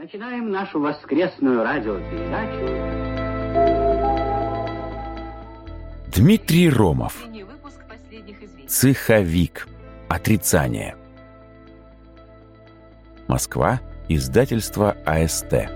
Начинаем нашу воскресную радиопередачу. Дмитрий Ромов. Цеховик. Отрицание. Москва. Издательство АСТ.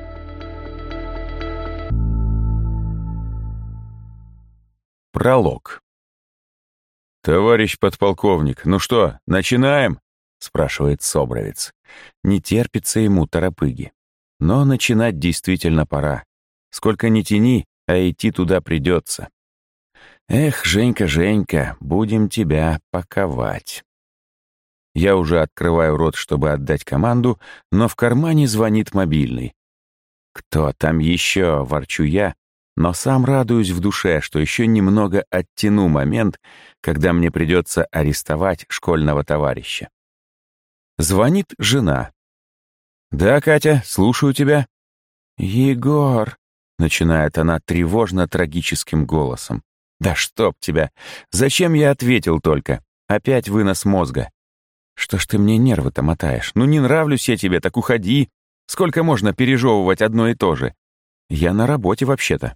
Пролог. «Товарищ подполковник, ну что, начинаем?» — спрашивает Собровец. Не терпится ему торопыги. Но начинать действительно пора. Сколько ни тяни, а идти туда придется. Эх, Женька, Женька, будем тебя паковать. Я уже открываю рот, чтобы отдать команду, но в кармане звонит мобильный. «Кто там еще?» — ворчу я, но сам радуюсь в душе, что еще немного оттяну момент, когда мне придется арестовать школьного товарища. Звонит жена. «Да, Катя, слушаю тебя». «Егор», — начинает она тревожно-трагическим голосом. «Да чтоб тебя! Зачем я ответил только? Опять вынос мозга. Что ж ты мне нервы-то мотаешь? Ну не нравлюсь я тебе, так уходи. Сколько можно пережевывать одно и то же? Я на работе вообще-то».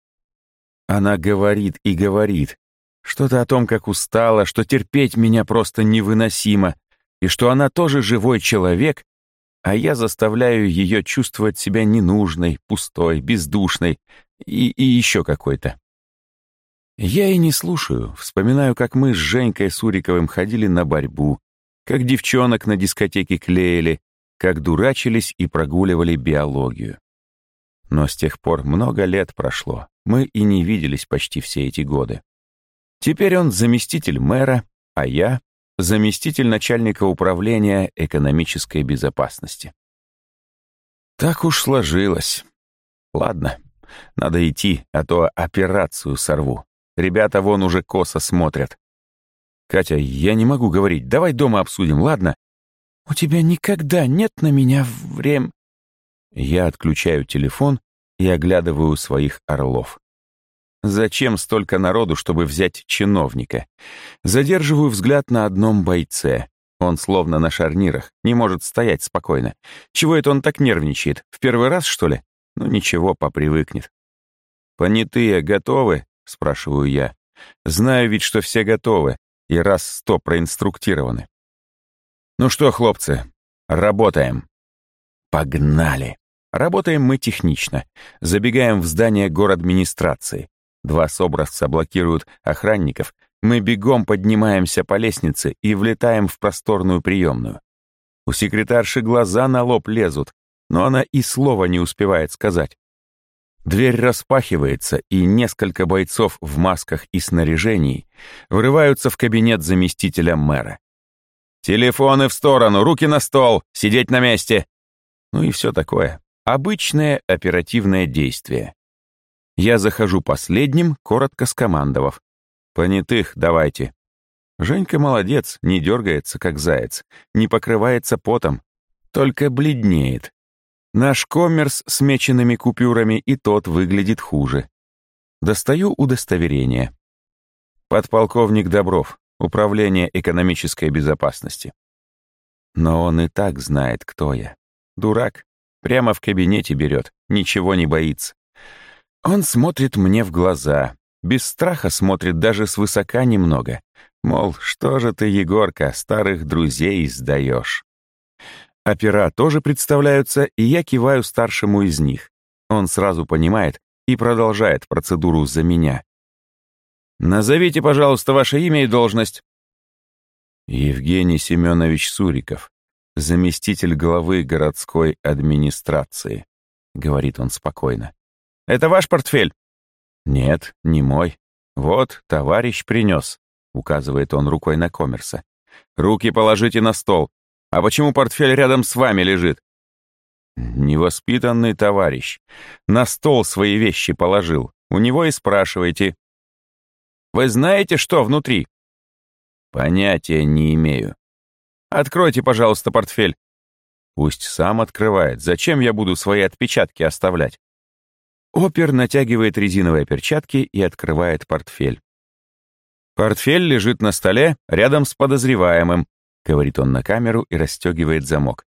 Она говорит и говорит. Что-то о том, как устала, что терпеть меня просто невыносимо, и что она тоже живой человек, а я заставляю ее чувствовать себя ненужной, пустой, бездушной и еще какой-то. Я и не слушаю, вспоминаю, как мы с Женькой Суриковым ходили на борьбу, как девчонок на дискотеке клеили, как дурачились и прогуливали биологию. Но с тех пор много лет прошло, мы и не виделись почти все эти годы. Теперь он заместитель мэра, а я — заместитель начальника управления экономической безопасности. Так уж сложилось. Ладно, надо идти, а то операцию сорву. Ребята вон уже косо смотрят. «Катя, я не могу говорить, давай дома обсудим, ладно?» «У тебя никогда нет на меня время...» Я отключаю телефон и оглядываю своих орлов. Зачем столько народу, чтобы взять чиновника? Задерживаю взгляд на одном бойце. Он словно на шарнирах, не может стоять спокойно. Чего это он так нервничает? В первый раз, что ли? Ну ничего, попривыкнет. «Понятые готовы?» — спрашиваю я. Знаю ведь, что все готовы и раз 100 проинструктированы. «Ну что, хлопцы, работаем». Погнали. Работаем мы технично. Забегаем в здание городадминистрации. 2 собравца блокируют охранников. Мы бегом поднимаемся по лестнице и влетаем в просторную приемную. У секретарши глаза на лоб лезут, но она и слова не успевает сказать. Дверь распахивается, и несколько бойцов в масках и снаряжении врываются в кабинет заместителя мэра. «Телефоны в сторону, руки на стол, сидеть на месте!» Ну и все такое. Обычное оперативное действие. Я захожу последним, коротко скомандовав. «Понятых давайте». Женька молодец, не дергается, как заяц, не покрывается потом, только бледнеет. Наш коммерс с меченными купюрами и тот выглядит хуже. Достаю удостоверение. Подполковник Добров, Управление экономической безопасности. Но он и так знает, кто я. Дурак. Прямо в кабинете берет, ничего не боится. Он смотрит мне в глаза, без страха смотрит даже свысока немного. Мол, что же ты, Егорка, старых друзей сдаешь? Опера тоже представляются, и я киваю старшему из них. Он сразу понимает и продолжает процедуру за меня. «Назовите, пожалуйста, ваше имя и должность». Евгений Семенович Суриков, заместитель главы городской администрации, говорит он спокойно. «Это ваш портфель?» «Нет, не мой. Вот, товарищ принес», указывает он рукой на коммерса. «Руки положите на стол. А почему портфель рядом с вами лежит?» «Невоспитанный товарищ. На стол свои вещи положил. У него и спрашивайте». «Вы знаете, что внутри?» «Понятия не имею». «Откройте, пожалуйста, портфель». «Пусть сам открывает. Зачем я буду свои отпечатки оставлять?» Опер натягивает резиновые перчатки и открывает портфель. «Портфель лежит на столе рядом с подозреваемым», — говорит он на камеру и расстегивает замок.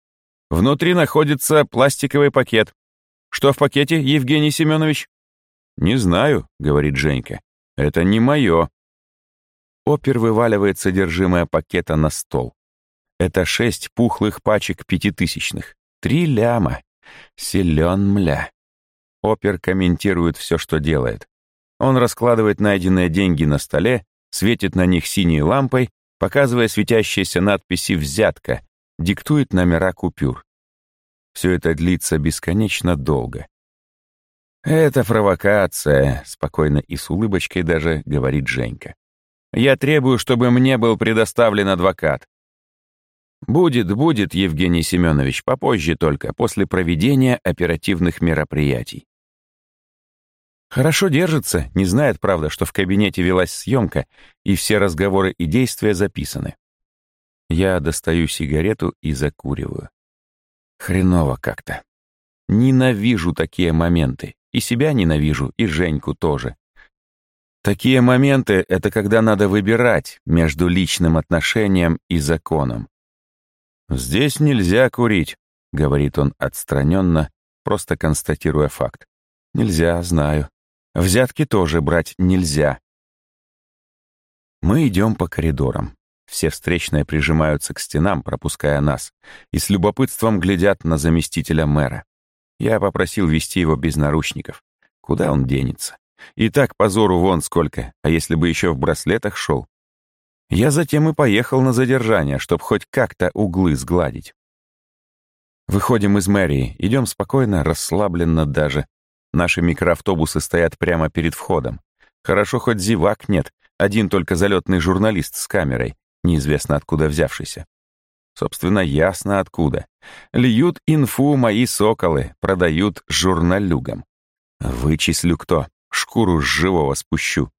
Внутри находится пластиковый пакет. Что в пакете, Евгений Семенович? Не знаю, говорит Женька. Это не мое. Опер вываливает содержимое пакета на стол. Это 6 пухлых пачек пятитысячных. 3 ляма. Силен, мля. Опер комментирует все, что делает. Он раскладывает найденные деньги на столе, светит на них синей лампой, показывая светящиеся надписи «Взятка», диктует номера купюр. Все это длится бесконечно долго. «Это провокация», — спокойно и с улыбочкой даже говорит Женька. «Я требую, чтобы мне был предоставлен адвокат». «Будет, Евгений Семенович, попозже только, после проведения оперативных мероприятий». Хорошо держится, не знает, правда, что в кабинете велась съемка, и все разговоры и действия записаны. Я достаю сигарету и закуриваю. Хреново как-то. Ненавижу такие моменты. И себя ненавижу, и Женьку тоже. Такие моменты — это когда надо выбирать между личным отношением и законом. «Здесь нельзя курить», — говорит он отстраненно, просто констатируя факт. «Нельзя, знаю. Взятки тоже брать нельзя». Мы идем по коридорам. Все встречные прижимаются к стенам, пропуская нас, и с любопытством глядят на заместителя мэра. Я попросил вести его без наручников. Куда он денется? И так позору вон сколько, а если бы еще в браслетах шел? Я затем и поехал на задержание, чтобы хоть как-то углы сгладить. Выходим из мэрии, идем спокойно, расслабленно даже. Наши микроавтобусы стоят прямо перед входом. Хорошо, хоть зевак нет, один только залетный журналист с камерой, неизвестно откуда взявшийся. Собственно, ясно откуда. Льют инфу мои соколы, продают журналюгам. Вычислю кто, шкуру с живого спущу.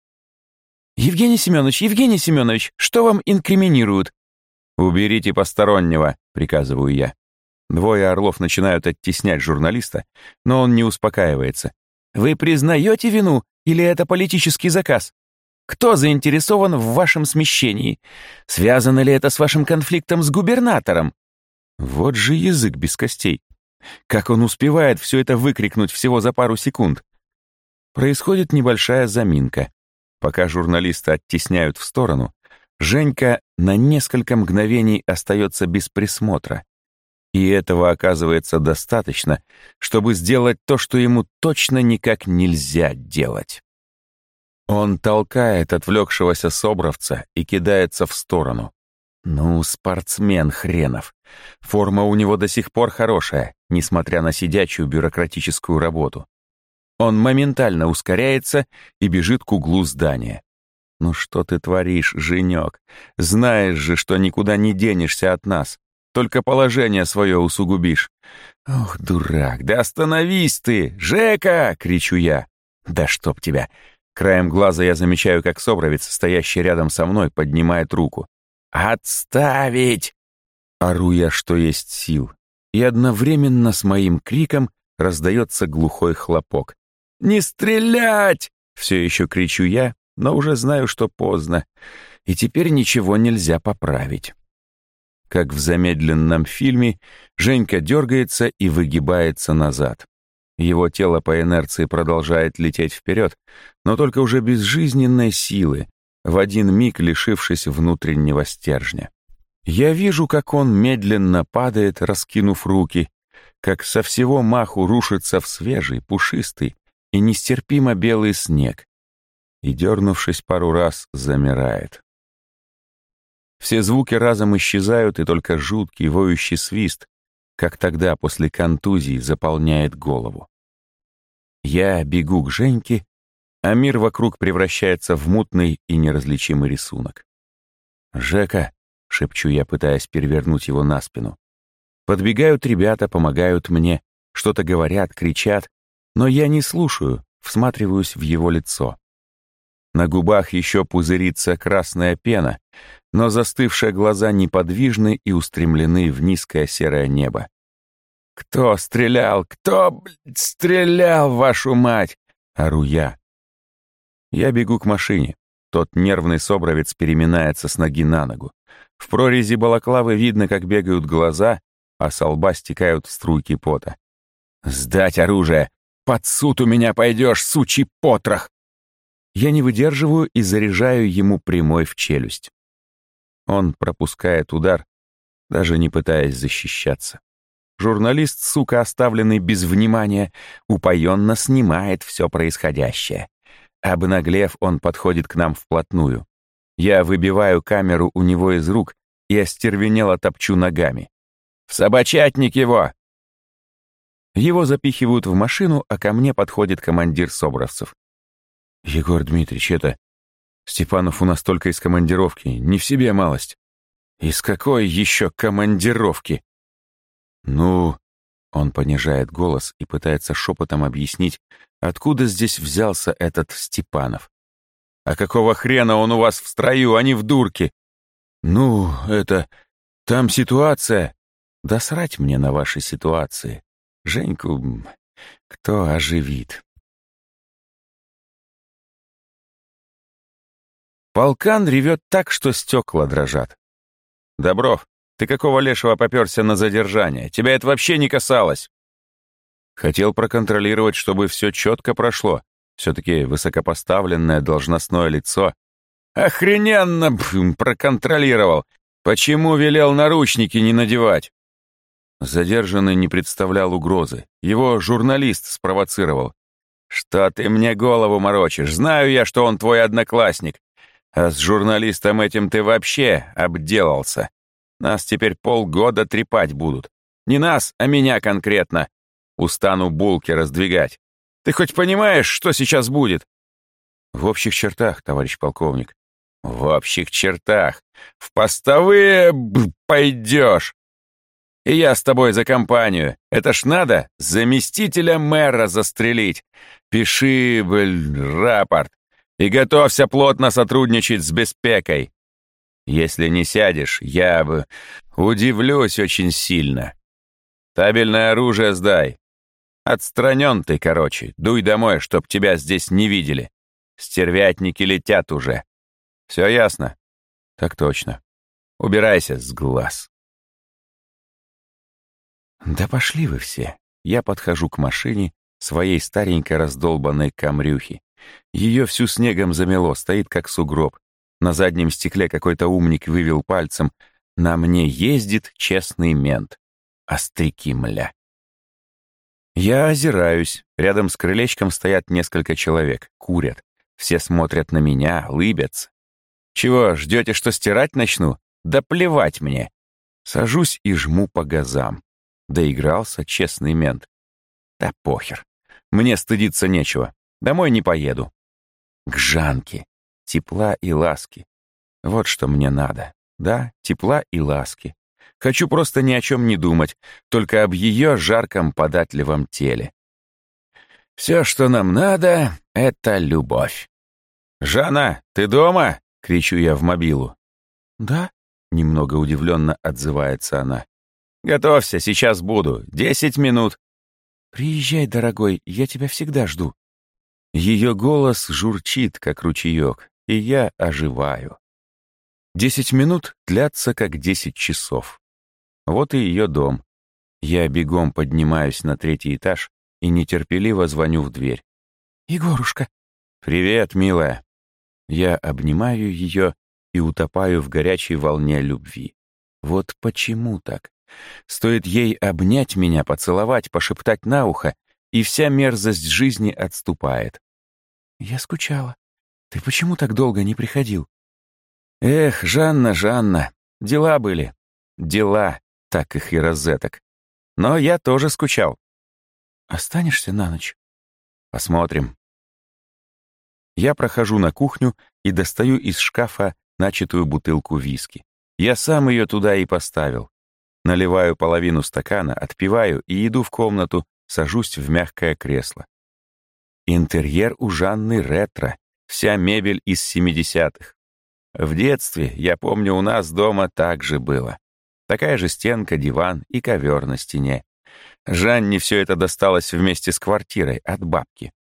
Евгений Семенович, что вам инкриминируют?» «Уберите постороннего», — приказываю я. Двое орлов начинают оттеснять журналиста, но он не успокаивается. «Вы признаете вину или это политический заказ? Кто заинтересован в вашем смещении? Связано ли это с вашим конфликтом с губернатором?» Вот же язык без костей. Как он успевает все это выкрикнуть всего за пару секунд? Происходит небольшая заминка. Пока журналиста оттесняют в сторону, Женька на несколько мгновений остается без присмотра. И этого оказывается достаточно, чтобы сделать то, что ему точно никак нельзя делать. Он толкает отвлекшегося собровца и кидается в сторону. Ну, спортсмен хренов. Форма у него до сих пор хорошая, несмотря на сидячую бюрократическую работу. Он моментально ускоряется и бежит к углу здания. «Ну что ты творишь, Женек? Знаешь же, что никуда не денешься от нас. Только положение свое усугубишь». «Ох, дурак, да остановись ты! Жека!» — кричу я. «Да чтоб тебя!» Краем глаза я замечаю, как собровец, стоящий рядом со мной, поднимает руку. «Отставить!» Ору я, что есть сил. И одновременно с моим криком раздается глухой хлопок. «Не стрелять!» — все еще кричу я, но уже знаю, что поздно. И теперь ничего нельзя поправить. Как в замедленном фильме, Женька дергается и выгибается назад. Его тело по инерции продолжает лететь вперед, но только уже без жизненной силы, в один миг лишившись внутреннего стержня. Я вижу, как он медленно падает, раскинув руки, как со всего маху рушится в свежий, пушистый и нестерпимо белый снег, и, дернувшись пару раз, замирает. Все звуки разом исчезают, и только жуткий воющий свист, как тогда после контузии, заполняет голову. Я бегу к Женьке, а мир вокруг превращается в мутный и неразличимый рисунок. «Жека», — шепчу я, пытаясь перевернуть его на спину. Подбегают ребята, помогают мне, что-то говорят, кричат, но я не слушаю, всматриваюсь в его лицо. На губах еще пузырится красная пена, но застывшие глаза неподвижны и устремлены в низкое серое небо. «Кто стрелял? Кто, стрелял, вашу мать?» — ору я. Я бегу к машине. Тот нервный собровец переминается с ноги на ногу. В прорези балаклавы видно, как бегают глаза, а со лба стекают струйки пота. «Сдать оружие! Под суд у меня пойдешь, сучий потрох!» Я не выдерживаю и заряжаю ему прямой в челюсть. Он пропускает удар, даже не пытаясь защищаться. Журналист, сука, оставленный без внимания, упоенно снимает все происходящее. Обнаглев, он подходит к нам вплотную. Я выбиваю камеру у него из рук и остервенело топчу ногами. «В собачатник его!» Его запихивают в машину, а ко мне подходит командир собровцев. «Егор Дмитриевич, это... Степанов у нас только из командировки, не в себе малость». «Из какой еще командировки?» «Ну...» — он понижает голос и пытается шепотом объяснить, откуда здесь взялся этот Степанов. «А какого хрена он у вас в строю, а не в дурке?» «Ну, это... Там ситуация...» «Да срать мне на ваши ситуации. Женьку кто оживит?» Полкан ревет так, что стекла дрожат. «Добров, ты какого лешего попёрся на задержание? Тебя это вообще не касалось!» Хотел проконтролировать, чтобы все четко прошло. Все-таки высокопоставленное должностное лицо. «Охрененно проконтролировал! Почему велел наручники не надевать?» Задержанный не представлял угрозы. Его журналист спровоцировал. «Что ты мне голову морочишь? Знаю я, что он твой одноклассник. А с журналистом этим ты вообще обделался. Нас теперь полгода трепать будут. Не нас, а меня конкретно. Устану булки раздвигать. Ты хоть понимаешь, что сейчас будет?» «В общих чертах, товарищ полковник». «В общих чертах. В постовые пойдешь. И я с тобой за компанию. Это ж надо заместителя мэра застрелить. Пиши, рапорт. И готовься плотно сотрудничать с Беспекой. Если не сядешь, я бы удивлюсь очень сильно. Табельное оружие сдай. Отстранен ты, короче. Дуй домой, чтоб тебя здесь не видели. Стервятники летят уже. Все ясно?» «Так точно. Убирайся с глаз». Да пошли вы все. Я подхожу к машине, своей старенькой раздолбанной камрюхи. Ее всю снегом замело, стоит как сугроб. На заднем стекле какой-то умник вывел пальцем: «На мне ездит честный мент». Остряки, мля. Я озираюсь. Рядом с крылечком стоят несколько человек, курят. Все смотрят на меня, лыбятся. «Чего, ждете, что стирать начну? Да плевать мне». Сажусь и жму по газам. Доигрался честный мент. Да похер. Мне стыдиться нечего. Домой не поеду. К Жанке. Тепла и ласки. Вот что мне надо. Да, тепла и ласки. Хочу просто ни о чем не думать, только об ее жарком податливом теле. Все, что нам надо, — это любовь. «Жанна, ты дома?» — кричу я в мобилу. «Да?» — немного удивленно отзывается она. «Готовься, сейчас буду. 10 минут». «Приезжай, дорогой, я тебя всегда жду». Ее голос журчит, как ручеек, и я оживаю. 10 минут длятся, как 10 часов. Вот и ее дом. Я бегом поднимаюсь на 3-й этаж и нетерпеливо звоню в дверь. «Егорушка!» «Привет, милая!» Я обнимаю ее и утопаю в горячей волне любви. Вот почему так? Стоит ей обнять меня, поцеловать, пошептать на ухо, и вся мерзость жизни отступает. «Я скучала. Ты почему так долго не приходил?» «Эх, Жанна, Жанна, дела были. Дела, так их и розеток. Но я тоже скучал». «Останешься на ночь?» «Посмотрим». Я прохожу на кухню и достаю из шкафа начатую бутылку виски. Я сам ее туда и поставил. Наливаю половину стакана, отпиваю и иду в комнату, сажусь в мягкое кресло. Интерьер у Жанны ретро, вся мебель из 70-х. В детстве, я помню, у нас дома так же было. Такая же стенка, диван и ковер на стене. Жанне все это досталось вместе с квартирой от бабки.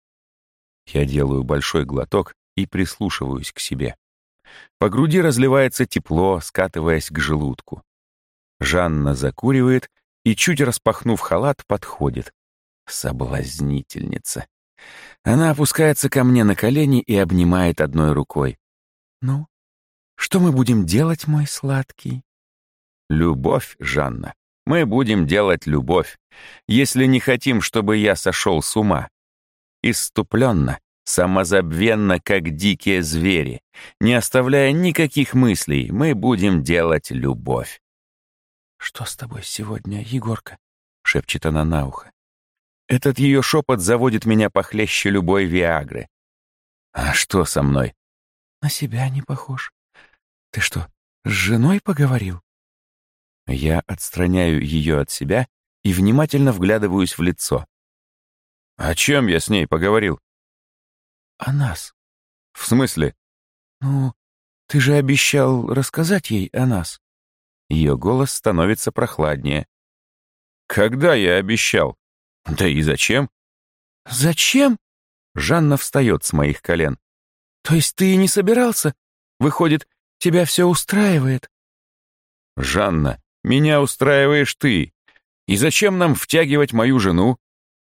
Я делаю большой глоток и прислушиваюсь к себе. По груди разливается тепло, скатываясь к желудку. Жанна закуривает и, чуть распахнув халат, подходит. Соблазнительница. Она опускается ко мне на колени и обнимает одной рукой. «Ну, что мы будем делать, мой сладкий?» «Любовь, Жанна. Мы будем делать любовь, если не хотим, чтобы я сошел с ума. Исступленно, самозабвенно, как дикие звери, не оставляя никаких мыслей, мы будем делать любовь». «Что с тобой сегодня, Егорка?» — шепчет она на ухо. Этот ее шепот заводит меня похлеще любой виагры. «А что со мной?» «На себя не похож. Ты что, с женой поговорил?» Я отстраняю ее от себя и внимательно вглядываюсь в лицо. «О чем я с ней поговорил?» «О нас». «В смысле?» «Ну, ты же обещал рассказать ей о нас». Ее голос становится прохладнее. «Когда я обещал? Да и зачем?» «Зачем?» Жанна встает с моих колен. «То есть ты и не собирался? Выходит, тебя все устраивает?» «Жанна, меня устраиваешь ты. И зачем нам втягивать мою жену?»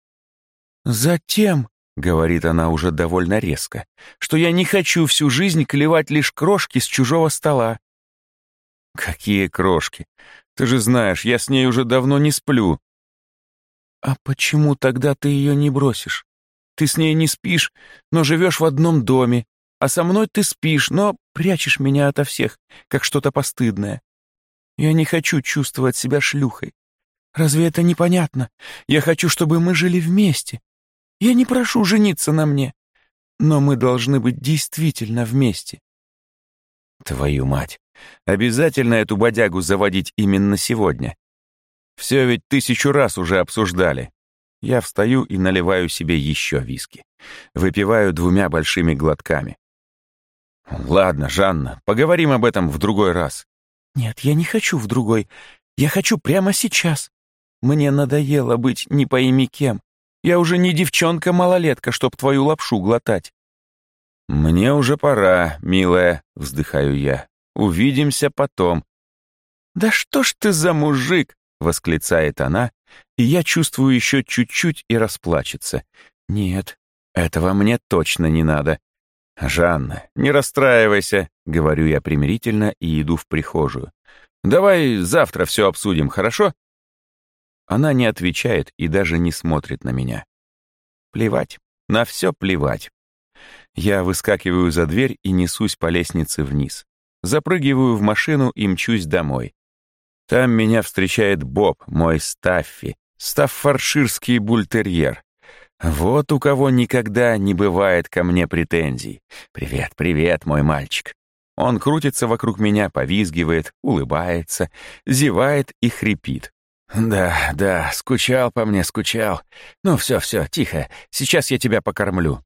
«Затем», — говорит она уже довольно резко, «что я не хочу всю жизнь клевать лишь крошки с чужого стола». «Какие крошки? Ты же знаешь, я с ней уже давно не сплю». «А почему тогда ты ее не бросишь? Ты с ней не спишь, но живешь в одном доме, а со мной ты спишь, но прячешь меня ото всех, как что-то постыдное. Я не хочу чувствовать себя шлюхой. Разве это непонятно? Я хочу, чтобы мы жили вместе. Я не прошу жениться на мне, но мы должны быть действительно вместе». Твою мать, обязательно эту бодягу заводить именно сегодня? Все ведь 1000 раз уже обсуждали. Я встаю и наливаю себе еще виски. Выпиваю 2 большими глотками. «Ладно, Жанна, поговорим об этом в другой раз». «Нет, я не хочу в другой. Я хочу прямо сейчас. Мне надоело быть не пойми кем. Я уже не девчонка-малолетка, чтоб твою лапшу глотать». «Мне уже пора, милая», — вздыхаю я. «Увидимся потом». «Да что ж ты за мужик?» — восклицает она, и я чувствую еще чуть-чуть и расплачется. «Нет, этого мне точно не надо». «Жанна, не расстраивайся», — говорю я примирительно и иду в прихожую. «Давай завтра все обсудим, хорошо?» Она не отвечает и даже не смотрит на меня. Плевать, на все плевать. Я выскакиваю за дверь и несусь по лестнице вниз. Запрыгиваю в машину и мчусь домой. Там меня встречает Боб, мой Стаффи, стаффордширский бультерьер. Вот у кого никогда не бывает ко мне претензий. «Привет, привет, мой мальчик». Он крутится вокруг меня, повизгивает, улыбается, зевает и хрипит. «Да, да, скучал по мне, скучал. Ну все, тихо, сейчас я тебя покормлю».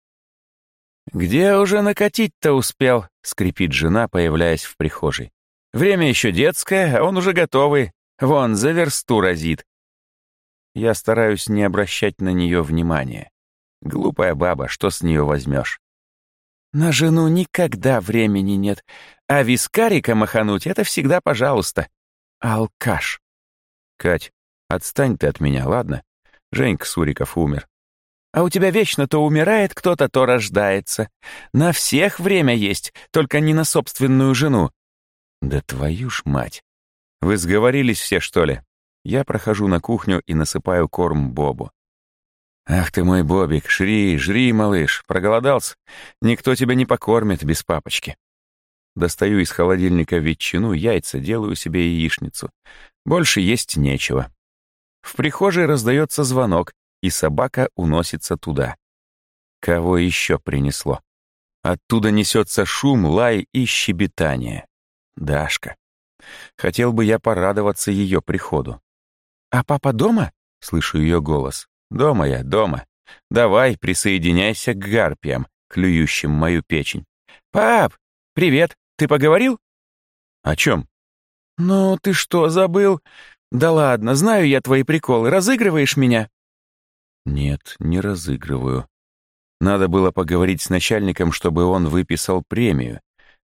«Где уже накатить-то успел?» — скрипит жена, появляясь в прихожей. «Время еще детское, а он уже готовый. Вон, за версту разит». Я стараюсь не обращать на нее внимания. Глупая баба, что с нее возьмешь? На жену никогда времени нет, а вискарика махануть — это всегда пожалуйста. Алкаш. Кать, отстань ты от меня, ладно? Женька Суриков умер. А у тебя вечно то умирает кто-то, то рождается. На всех время есть, только не на собственную жену. Да твою ж мать. Вы сговорились все, что ли? Я прохожу на кухню и насыпаю корм Бобу. «Ах ты мой Бобик, жри, жри, малыш, проголодался? Никто тебя не покормит без папочки». Достаю из холодильника ветчину, яйца, делаю себе яичницу. Больше есть нечего. В прихожей раздается звонок, и собака уносится туда. Кого еще принесло? Оттуда несется шум, лай и щебетание. Дашка. Хотел бы я порадоваться ее приходу. «А папа дома?» — слышу ее голос. «Дома я, дома. Давай, присоединяйся к гарпиям, клюющим мою печень». «Пап, привет, ты поговорил?» «О чем?» «Ну, ты что, забыл? Да ладно, знаю я твои приколы. Разыгрываешь меня?» «Нет, не разыгрываю. Надо было поговорить с начальником, чтобы он выписал премию.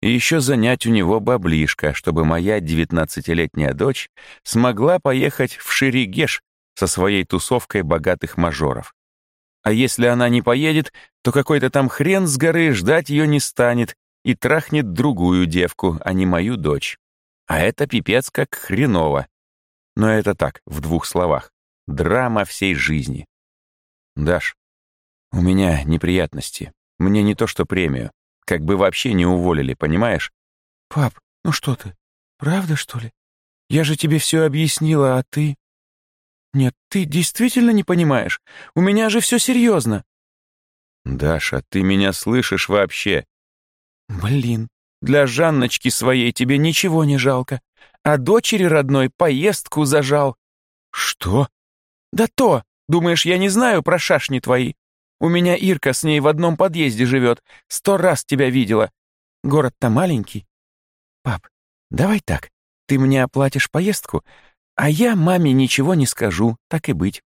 и еще занять у него баблишко, чтобы моя 19-летняя дочь смогла поехать в Шерегеш со своей тусовкой богатых мажоров. А если она не поедет, то какой-то там хрен с горы ждать ее не станет и трахнет другую девку, а не мою дочь. А это пипец как хреново. Но это так, в 2 словах. Драма всей жизни. Даш, у меня неприятности. Мне не то что премию. Как бы вообще не уволили, понимаешь? Пап, ну что ты, правда, что ли? Я же тебе все объяснила, а ты... Нет, ты действительно не понимаешь? У меня же все серьезно. Даша, ты меня слышишь вообще? Блин, для Жанночки своей тебе ничего не жалко, а дочери родной поездку зажал. Что? Да то, думаешь, я не знаю про шашни твои? У меня Ирка с ней в одном подъезде живет, 100 раз тебя видела. Город-то маленький. Пап, давай так, ты мне оплатишь поездку, а я маме ничего не скажу, так и быть.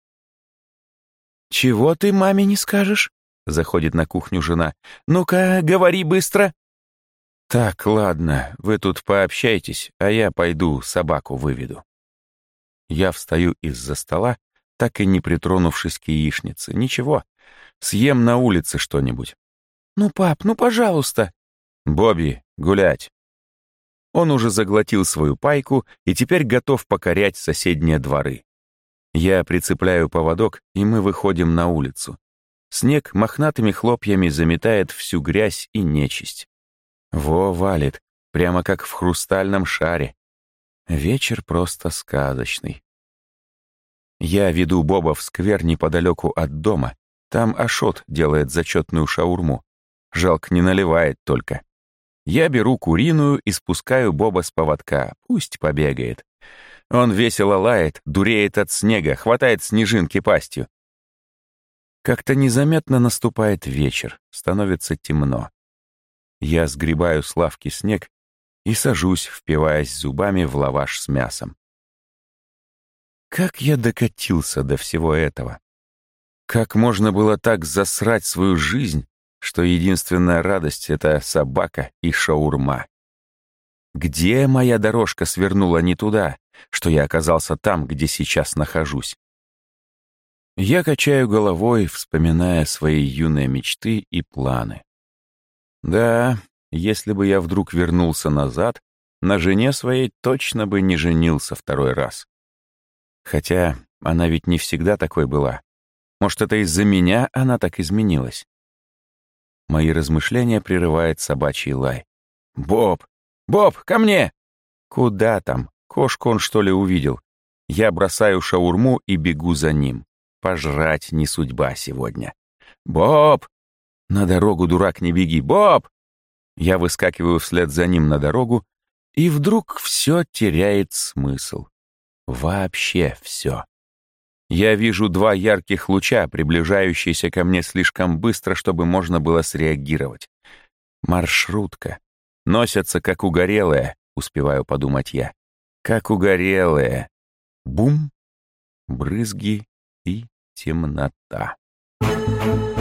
Чего ты маме не скажешь? Заходит на кухню жена. Ну-ка, говори быстро. Так, ладно, вы тут пообщайтесь, а я пойду собаку выведу. Я встаю из-за стола, так и не притронувшись к яичнице. Ничего, съем на улице что-нибудь. Ну, пап, ну, пожалуйста. Бобби, гулять. Он уже заглотил свою пайку и теперь готов покорять соседние дворы. Я прицепляю поводок, и мы выходим на улицу. Снег мохнатыми хлопьями заметает всю грязь и нечисть. Во, валит, прямо как в хрустальном шаре. Вечер просто сказочный. Я веду Боба в сквер неподалеку от дома. Там Ашот делает зачетную шаурму. Жалко, не наливает только. Я беру куриную и спускаю Боба с поводка. Пусть побегает. Он весело лает, дуреет от снега, хватает снежинки пастью. Как-то незаметно наступает вечер, становится темно. Я сгребаю с лавки снег и сажусь, впиваясь зубами в лаваш с мясом. Как я докатился до всего этого? Как можно было так засрать свою жизнь, что единственная радость — это собака и шаурма? Где моя дорожка свернула не туда, что я оказался там, где сейчас нахожусь? Я качаю головой, вспоминая свои юные мечты и планы. Да, если бы я вдруг вернулся назад, на жене своей точно бы не женился 2-й раз. Хотя она ведь не всегда такой была. Может, это из-за меня она так изменилась? Мои размышления прерывает собачий лай. «Боб! Боб, ко мне!» «Куда там? Кошку он, что ли, увидел?» Я бросаю шаурму и бегу за ним. Пожрать не судьба сегодня. «Боб! На дорогу, дурак, не беги! Боб!» Я выскакиваю вслед за ним на дорогу, и вдруг все теряет смысл. Вообще все. Я вижу 2 ярких луча, приближающиеся ко мне слишком быстро, чтобы можно было среагировать. Маршрутка. Носятся, как угорелые, успеваю подумать я. Как угорелые. Бум, брызги и темнота.